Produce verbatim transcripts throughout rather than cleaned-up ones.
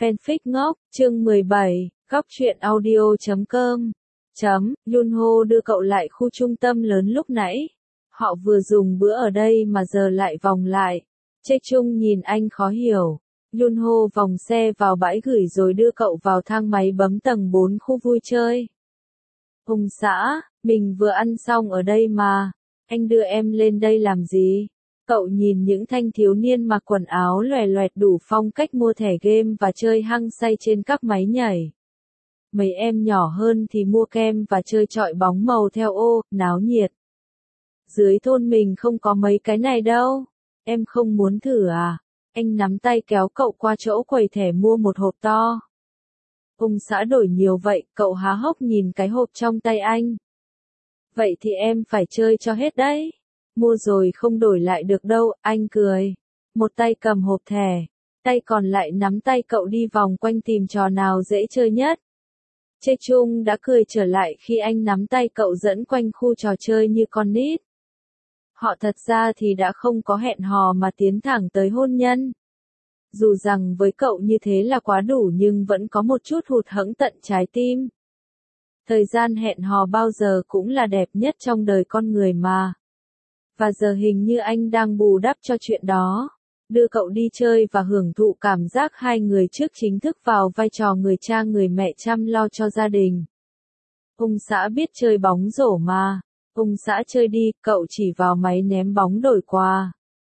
Fanfic ngốc, chương mười bảy, góc truyện audio chấm com. Chấm, Yunho đưa cậu lại khu trung tâm lớn lúc nãy. Họ vừa dùng bữa ở đây mà giờ lại vòng lại. Chê Chung nhìn anh khó hiểu. Yunho vòng xe vào bãi gửi rồi đưa cậu vào thang máy bấm tầng bốn khu vui chơi. Ông xã, mình vừa ăn xong ở đây mà. Anh đưa em lên đây làm gì? Cậu nhìn những thanh thiếu niên mặc quần áo loè loẹt đủ phong cách mua thẻ game và chơi hăng say trên các máy nhảy. Mấy em nhỏ hơn thì mua kem và chơi chọi bóng màu theo ô, náo nhiệt. Dưới thôn mình không có mấy cái này đâu. Em không muốn thử à? Anh nắm tay kéo cậu qua chỗ quầy thẻ mua một hộp to. Ông xã đổi nhiều vậy, cậu há hốc nhìn cái hộp trong tay anh. Vậy thì em phải chơi cho hết đấy. Mua rồi không đổi lại được đâu, anh cười. Một tay cầm hộp thẻ, tay còn lại nắm tay cậu đi vòng quanh tìm trò nào dễ chơi nhất. Chê Chung đã cười trở lại khi anh nắm tay cậu dẫn quanh khu trò chơi như con nít. Họ thật ra thì đã không có hẹn hò mà tiến thẳng tới hôn nhân. Dù rằng với cậu như thế là quá đủ nhưng vẫn có một chút hụt hẫng tận trái tim. Thời gian hẹn hò bao giờ cũng là đẹp nhất trong đời con người mà. Và giờ hình như anh đang bù đắp cho chuyện đó. Đưa cậu đi chơi và hưởng thụ cảm giác hai người trước chính thức vào vai trò người cha người mẹ chăm lo cho gia đình. Ông xã biết chơi bóng rổ mà. Ông xã chơi đi, cậu chỉ vào máy ném bóng đổi quà.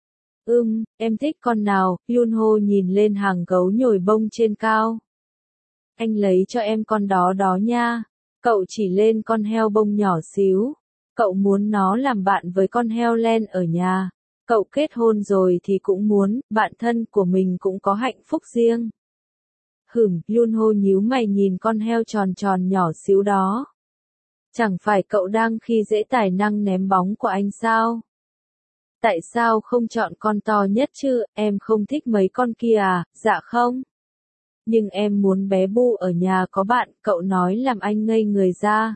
Ừm, em thích con nào? Yunho nhìn lên hàng gấu nhồi bông trên cao. Anh lấy cho em con đó đó nha. Cậu chỉ lên con heo bông nhỏ xíu. Cậu muốn nó làm bạn với con heo len ở nhà. Cậu kết hôn rồi thì cũng muốn, bạn thân của mình cũng có hạnh phúc riêng. Hửm, Yunho nhíu mày nhìn con heo tròn tròn nhỏ xíu đó. Chẳng phải cậu đang khi dễ tài năng ném bóng của anh sao? Tại sao không chọn con to nhất chứ, em không thích mấy con kia à? Dạ không. Nhưng em muốn bé Bu ở nhà có bạn, cậu nói làm anh ngây người ra.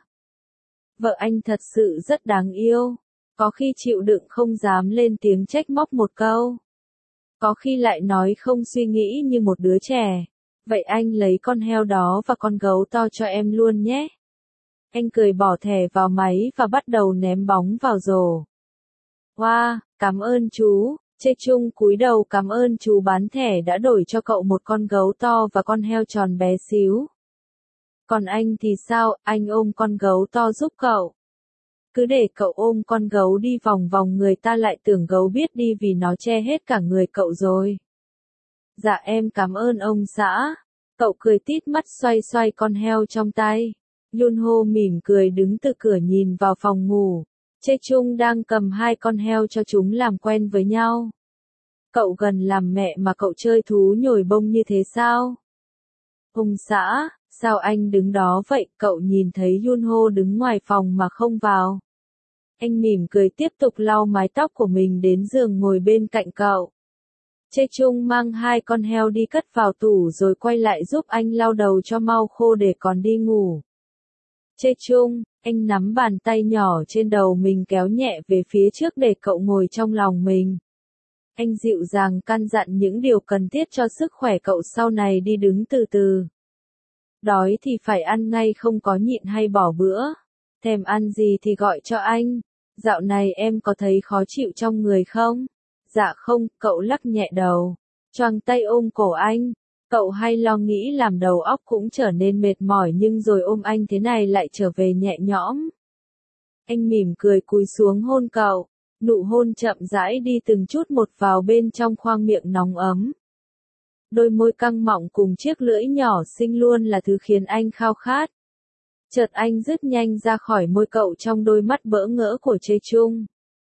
Vợ anh thật sự rất đáng yêu. Có khi chịu đựng không dám lên tiếng trách móc một câu. Có khi lại nói không suy nghĩ như một đứa trẻ. Vậy anh lấy con heo đó và con gấu to cho em luôn nhé. Anh cười bỏ thẻ vào máy và bắt đầu ném bóng vào rổ. Wow, cảm ơn chú. Chê Chung cúi đầu cảm ơn chú bán thẻ đã đổi cho cậu một con gấu to và con heo tròn bé xíu. Còn anh thì sao, anh ôm con gấu to giúp cậu. Cứ để cậu ôm con gấu đi vòng vòng người ta lại tưởng gấu biết đi vì nó che hết cả người cậu rồi. Dạ em cảm ơn ông xã. Cậu cười tít mắt xoay xoay con heo trong tay. Yunho mỉm cười đứng từ cửa nhìn vào phòng ngủ. Chê Chung đang cầm hai con heo cho chúng làm quen với nhau. Cậu gần làm mẹ mà cậu chơi thú nhồi bông như thế sao? Ông xã, sao anh đứng đó vậy? Cậu nhìn thấy Yunho đứng ngoài phòng mà không vào. Anh mỉm cười tiếp tục lau mái tóc của mình đến giường ngồi bên cạnh cậu. Chê Chung mang hai con heo đi cất vào tủ rồi quay lại giúp anh lau đầu cho mau khô để còn đi ngủ. Chê Chung, anh nắm bàn tay nhỏ trên đầu mình kéo nhẹ về phía trước để cậu ngồi trong lòng mình. Anh dịu dàng căn dặn những điều cần thiết cho sức khỏe cậu sau này đi đứng từ từ. Đói thì phải ăn ngay không có nhịn hay bỏ bữa. Thèm ăn gì thì gọi cho anh. Dạo này em có thấy khó chịu trong người không? Dạ không, cậu lắc nhẹ đầu. Choàng tay ôm cổ anh. Cậu hay lo nghĩ làm đầu óc cũng trở nên mệt mỏi nhưng rồi ôm anh thế này lại trở về nhẹ nhõm. Anh mỉm cười cúi xuống hôn cậu. Nụ hôn chậm rãi đi từng chút một vào bên trong khoang miệng nóng ấm. Đôi môi căng mọng cùng chiếc lưỡi nhỏ xinh luôn là thứ khiến anh khao khát. Chợt anh dứt nhanh ra khỏi môi cậu trong đôi mắt bỡ ngỡ của Chê Chung.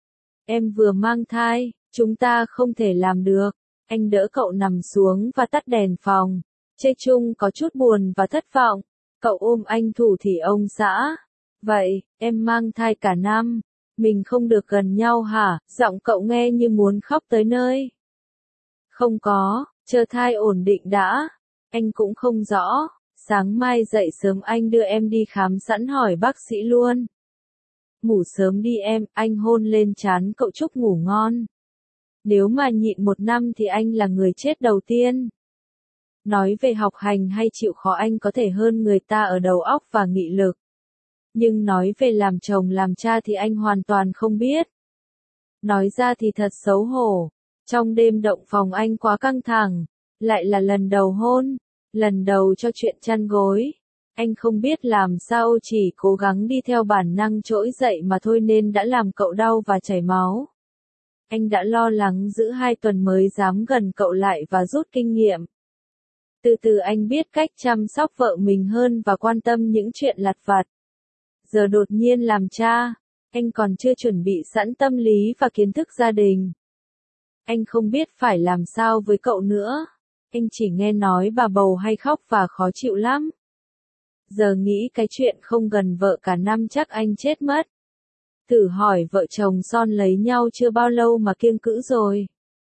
Em vừa mang thai, chúng ta không thể làm được. Anh đỡ cậu nằm xuống và tắt đèn phòng. Chê Chung có chút buồn và thất vọng. Cậu ôm anh thủ thỉ ông xã. Vậy, em mang thai cả năm. Mình không được gần nhau hả? Giọng cậu nghe như muốn khóc tới nơi. Không có, chờ thai ổn định đã. Anh cũng không rõ. Sáng mai dậy sớm anh đưa em đi khám sẵn hỏi bác sĩ luôn. Ngủ sớm đi em, anh hôn lên trán cậu chúc ngủ ngon. Nếu mà nhịn một năm thì anh là người chết đầu tiên. Nói về học hành hay chịu khó anh có thể hơn người ta ở đầu óc và nghị lực. Nhưng nói về làm chồng làm cha thì anh hoàn toàn không biết. Nói ra thì thật xấu hổ. Trong đêm động phòng anh quá căng thẳng. Lại là lần đầu hôn. Lần đầu cho chuyện chăn gối. Anh không biết làm sao, chỉ cố gắng đi theo bản năng trỗi dậy mà thôi nên đã làm cậu đau và chảy máu. Anh đã lo lắng giữ hai tuần mới dám gần cậu lại và rút kinh nghiệm. Từ từ anh biết cách chăm sóc vợ mình hơn và quan tâm những chuyện lặt vặt. Giờ đột nhiên làm cha, anh còn chưa chuẩn bị sẵn tâm lý và kiến thức gia đình. Anh không biết phải làm sao với cậu nữa. Anh chỉ nghe nói bà bầu hay khóc và khó chịu lắm. Giờ nghĩ cái chuyện không gần vợ cả năm chắc anh chết mất. Thử hỏi vợ chồng son lấy nhau chưa bao lâu mà kiêng cữ rồi.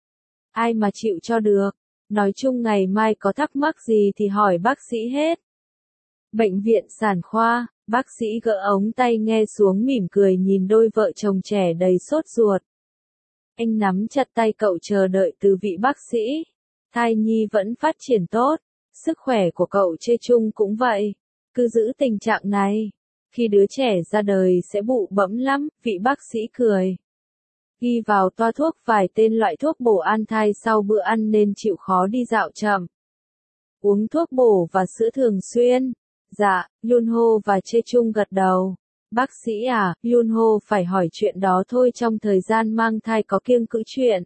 Ai mà chịu cho được. Nói chung ngày mai có thắc mắc gì thì hỏi bác sĩ hết. Bệnh viện sản khoa, bác sĩ gỡ ống tai nghe xuống mỉm cười nhìn đôi vợ chồng trẻ đầy sốt ruột. Anh nắm chặt tay cậu chờ đợi từ vị bác sĩ. Thai nhi vẫn phát triển tốt, sức khỏe của cậu Chê Chung cũng vậy. Cứ giữ tình trạng này, khi đứa trẻ ra đời sẽ bụ bẫm lắm, vị bác sĩ cười. Ghi vào toa thuốc vài tên loại thuốc bổ an thai sau bữa ăn nên chịu khó đi dạo chậm. Uống thuốc bổ và sữa thường xuyên. Dạ, Yunho và Chê Chung gật đầu. Bác sĩ à, Yunho phải hỏi chuyện đó thôi, trong thời gian mang thai có kiêng cữ chuyện.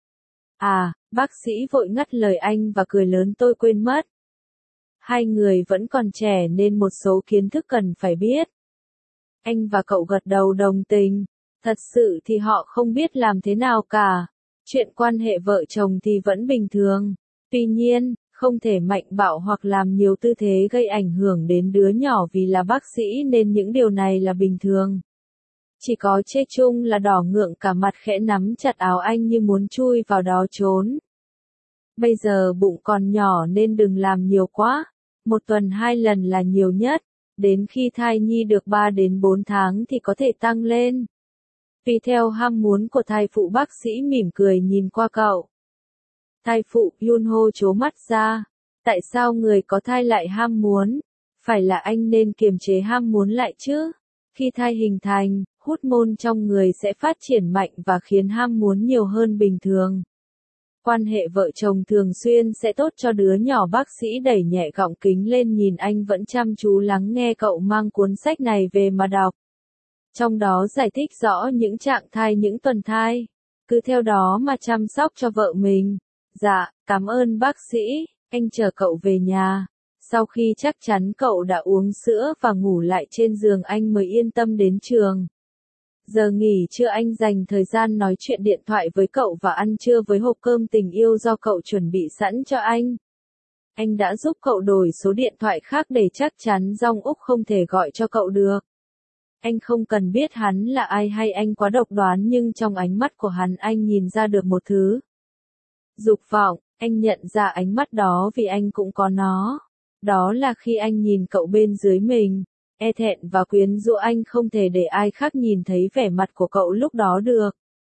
À, bác sĩ vội ngắt lời anh và cười lớn, tôi quên mất. Hai người vẫn còn trẻ nên một số kiến thức cần phải biết. Anh và cậu gật đầu đồng tình. Thật sự thì họ không biết làm thế nào cả. Chuyện quan hệ vợ chồng thì vẫn bình thường. Tuy nhiên, không thể mạnh bạo hoặc làm nhiều tư thế gây ảnh hưởng đến đứa nhỏ vì là bác sĩ nên những điều này là bình thường. Chỉ có Chê Chung là đỏ ngượng cả mặt, khẽ nắm chặt áo anh như muốn chui vào đó trốn. Bây giờ bụng còn nhỏ nên đừng làm nhiều quá. Một tuần hai lần là nhiều nhất. Đến khi thai nhi được ba đến bốn tháng thì có thể tăng lên. Tùy theo ham muốn của thai phụ, bác sĩ mỉm cười nhìn qua cậu. Thai phụ, Yunho trố mắt ra. Tại sao người có thai lại ham muốn? Phải là anh nên kiềm chế ham muốn lại chứ. Khi thai hình thành, hormone trong người sẽ phát triển mạnh và khiến ham muốn nhiều hơn bình thường. Quan hệ vợ chồng thường xuyên sẽ tốt cho đứa nhỏ, bác sĩ đẩy nhẹ gọng kính lên nhìn anh vẫn chăm chú lắng nghe cậu mang cuốn sách này về mà đọc. Trong đó giải thích rõ những trạng thai, những tuần thai. Cứ theo đó mà chăm sóc cho vợ mình. Dạ, cảm ơn bác sĩ, anh chờ cậu về nhà. Sau khi chắc chắn cậu đã uống sữa và ngủ lại trên giường anh mới yên tâm đến trường. Giờ nghỉ trưa anh dành thời gian nói chuyện điện thoại với cậu và ăn trưa với hộp cơm tình yêu do cậu chuẩn bị sẵn cho anh. Anh đã giúp cậu đổi số điện thoại khác để chắc chắn Jong Úc không thể gọi cho cậu được. Anh không cần biết hắn là ai hay anh quá độc đoán, nhưng trong ánh mắt của hắn anh nhìn ra được một thứ. Dục vọng, anh nhận ra ánh mắt đó vì anh cũng có nó. Đó là khi anh nhìn cậu bên dưới mình. E thẹn và quyến rũ, anh không thể để ai khác nhìn thấy vẻ mặt của cậu lúc đó được.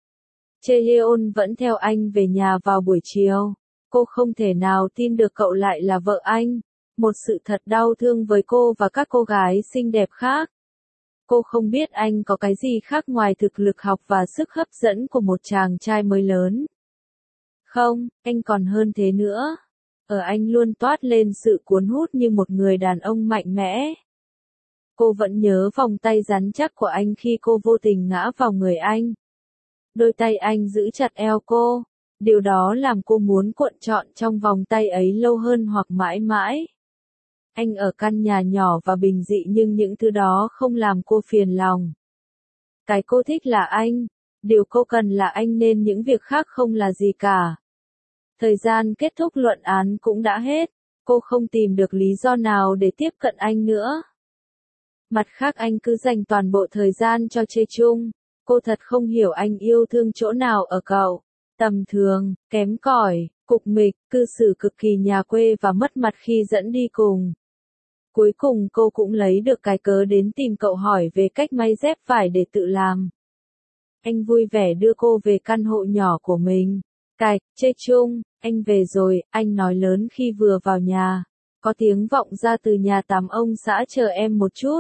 Chaeyeon vẫn theo anh về nhà vào buổi chiều. Cô không thể nào tin được cậu lại là vợ anh. Một sự thật đau thương với cô và các cô gái xinh đẹp khác. Cô không biết anh có cái gì khác ngoài thực lực học và sức hấp dẫn của một chàng trai mới lớn. Không, anh còn hơn thế nữa. Ở anh luôn toát lên sự cuốn hút như một người đàn ông mạnh mẽ. Cô vẫn nhớ vòng tay rắn chắc của anh khi cô vô tình ngã vào người anh. Đôi tay anh giữ chặt eo cô. Điều đó làm cô muốn cuộn trọn trong vòng tay ấy lâu hơn hoặc mãi mãi. Anh ở căn nhà nhỏ và bình dị nhưng những thứ đó không làm cô phiền lòng. Cái cô thích là anh. Điều cô cần là anh nên những việc khác không là gì cả. Thời gian kết thúc luận án cũng đã hết. Cô không tìm được lý do nào để tiếp cận anh nữa. Mặt khác anh cứ dành toàn bộ thời gian cho Chê Chung. Cô thật không hiểu anh yêu thương chỗ nào ở cậu. Tầm thường, kém cỏi, cục mịch, cư xử cực kỳ nhà quê và mất mặt khi dẫn đi cùng. Cuối cùng cô cũng lấy được cái cớ đến tìm cậu hỏi về cách may dép vải để tự làm. Anh vui vẻ đưa cô về căn hộ nhỏ của mình. Cạch, Chê Chung, Anh về rồi, anh nói lớn khi vừa vào nhà. Có tiếng vọng ra từ nhà tắm, ông xã chờ em một chút.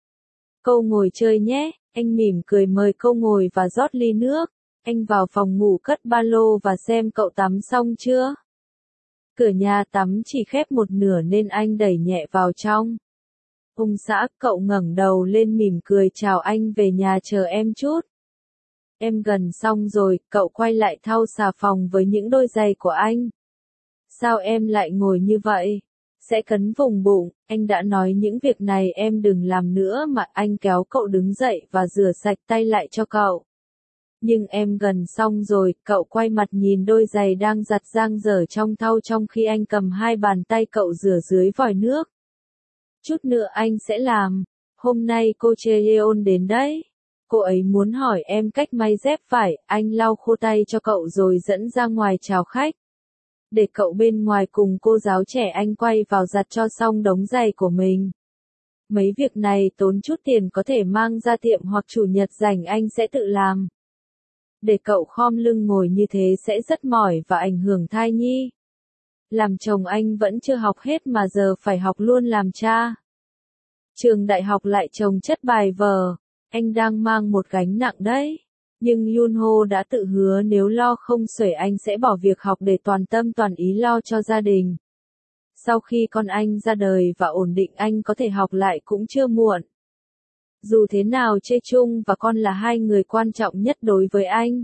Cô ngồi chơi nhé, anh mỉm cười mời cô ngồi và rót ly nước. Anh vào phòng ngủ cất ba lô và xem cậu tắm xong chưa. Cửa nhà tắm chỉ khép một nửa nên anh đẩy nhẹ vào trong. Ông xã, cậu ngẩng đầu lên mỉm cười chào anh, về nhà chờ em chút. Em gần xong rồi, cậu quay lại thau xà phòng với những đôi giày của anh. Sao em lại ngồi như vậy? Sẽ cấn vùng bụng, anh đã nói những việc này em đừng làm nữa mà. Anh kéo cậu đứng dậy và rửa sạch tay lại cho cậu. Nhưng em gần xong rồi, cậu quay mặt nhìn đôi giày đang giặt dang dở trong thau trong khi anh cầm hai bàn tay cậu rửa dưới vòi nước. Chút nữa anh sẽ làm. Hôm nay cô Cheon đến đấy. Cô ấy muốn hỏi em cách may dép vải. Anh lau khô tay cho cậu rồi dẫn ra ngoài chào khách. Để cậu bên ngoài cùng cô giáo trẻ, anh quay vào giặt cho xong đống giày của mình. Mấy việc này tốn chút tiền, có thể mang ra tiệm hoặc chủ nhật rảnh anh sẽ tự làm. Để cậu khom lưng ngồi như thế sẽ rất mỏi và ảnh hưởng thai nhi. Làm chồng anh vẫn chưa học hết mà giờ phải học luôn làm cha. Trường đại học lại chồng chất bài vở, anh đang mang một gánh nặng đấy. Nhưng Yunho đã tự hứa nếu lo không xuể anh sẽ bỏ việc học để toàn tâm toàn ý lo cho gia đình. Sau khi con anh ra đời và ổn định anh có thể học lại cũng chưa muộn. Dù thế nào Chê Chung và con là hai người quan trọng nhất đối với anh.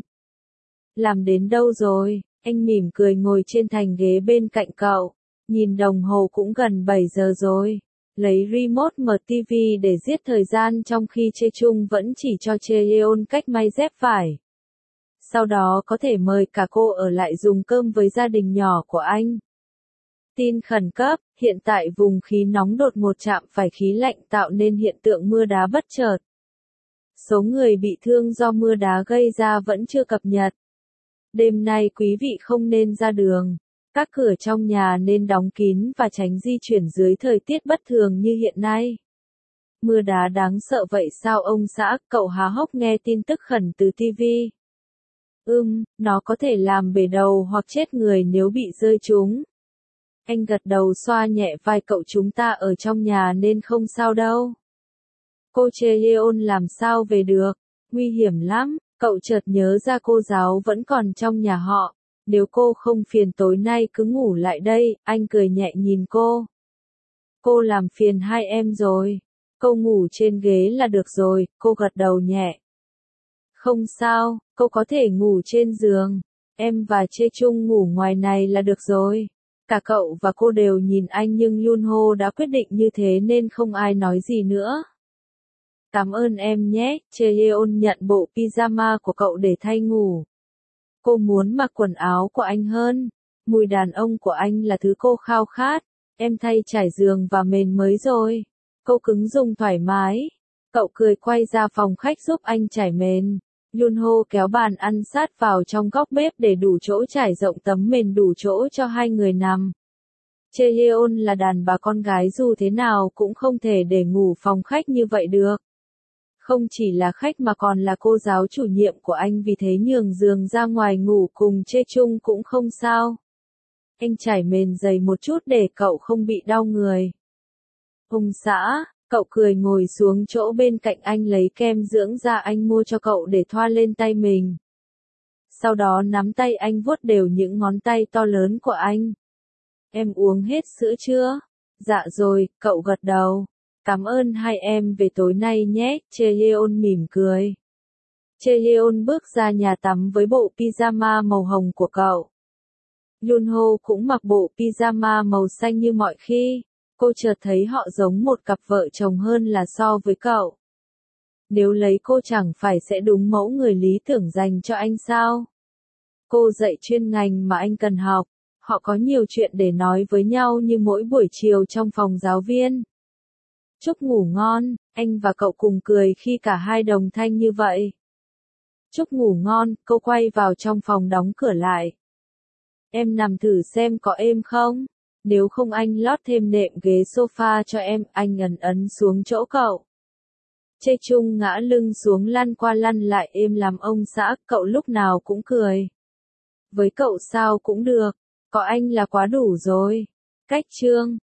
Làm đến đâu rồi? Anh mỉm cười ngồi trên thành ghế bên cạnh cậu. Nhìn đồng hồ cũng gần bảy giờ rồi. Lấy remote mở ti vi để giết thời gian trong khi Chê Chung vẫn chỉ cho Cheon cách may dép vải. Sau đó có thể mời cả cô ở lại dùng cơm với gia đình nhỏ của anh. Tin khẩn cấp, hiện tại vùng khí nóng đột ngột chạm phải khí lạnh tạo nên hiện tượng mưa đá bất chợt. Số người bị thương do mưa đá gây ra vẫn chưa cập nhật. Đêm nay quý vị không nên ra đường. Các cửa trong nhà nên đóng kín và tránh di chuyển dưới thời tiết bất thường như hiện nay. Mưa đá đáng sợ vậy sao ông xã? Cậu há hốc nghe tin tức khẩn từ ti vi. Ừm, nó có thể làm bể đầu hoặc chết người nếu bị rơi trúng. Anh gật đầu xoa nhẹ vai cậu, chúng ta ở trong nhà nên không sao đâu. Cô Cheon làm sao về được? Nguy hiểm lắm. Cậu chợt nhớ ra cô giáo vẫn còn trong nhà họ. Nếu cô không phiền tối nay cứ ngủ lại đây, anh cười nhẹ nhìn cô. Cô làm phiền hai em rồi. Cô ngủ trên ghế là được rồi, cô gật đầu nhẹ. Không sao, cô có thể ngủ trên giường. Em và Chê Chung ngủ ngoài này là được rồi. Cả cậu và cô đều nhìn anh nhưng Yunho đã quyết định như thế nên không ai nói gì nữa. Cảm ơn em nhé, Cheon nhận bộ pyjama của cậu để thay ngủ. Cô muốn mặc quần áo của anh hơn. Mùi đàn ông của anh là thứ cô khao khát. Em thay trải giường và mền mới rồi. Cô cứng dùng thoải mái. Cậu cười quay ra phòng khách giúp anh trải mền. Yunho kéo bàn ăn sát vào trong góc bếp để đủ chỗ trải rộng tấm mền đủ chỗ cho hai người nằm. Cheon là đàn bà con gái dù thế nào cũng không thể để ngủ phòng khách như vậy được. Không chỉ là khách mà còn là cô giáo chủ nhiệm của anh, vì thế nhường giường ra ngoài ngủ cùng Chê Chung cũng không sao. Anh trải mền dày một chút để cậu không bị đau người. Ông xã, cậu cười ngồi xuống chỗ bên cạnh anh lấy kem dưỡng da anh mua cho cậu để thoa lên tay mình. Sau đó nắm tay anh vuốt đều những ngón tay to lớn của anh. Em uống hết sữa chưa? Dạ rồi, cậu gật đầu. Cảm ơn hai em về tối nay nhé, Cheon mỉm cười. Cheon bước ra nhà tắm với bộ pyjama màu hồng của cậu. Yunho cũng mặc bộ pyjama màu xanh như mọi khi. Cô chợt thấy họ giống một cặp vợ chồng hơn là so với cậu. Nếu lấy cô chẳng phải sẽ đúng mẫu người lý tưởng dành cho anh sao? Cô dạy chuyên ngành mà anh cần học. Họ có nhiều chuyện để nói với nhau như mỗi buổi chiều trong phòng giáo viên. Chúc ngủ ngon, anh và cậu cùng cười khi cả hai đồng thanh như vậy. Chúc ngủ ngon, cô quay vào trong phòng đóng cửa lại. Em nằm thử xem có êm không? Nếu không anh lót thêm nệm ghế sofa cho em, anh ấn ấn xuống chỗ cậu. Chê Chung ngã lưng xuống lăn qua lăn lại êm làm ông xã, cậu lúc nào cũng cười. Với cậu sao cũng được. Có anh là quá đủ rồi. Cách chương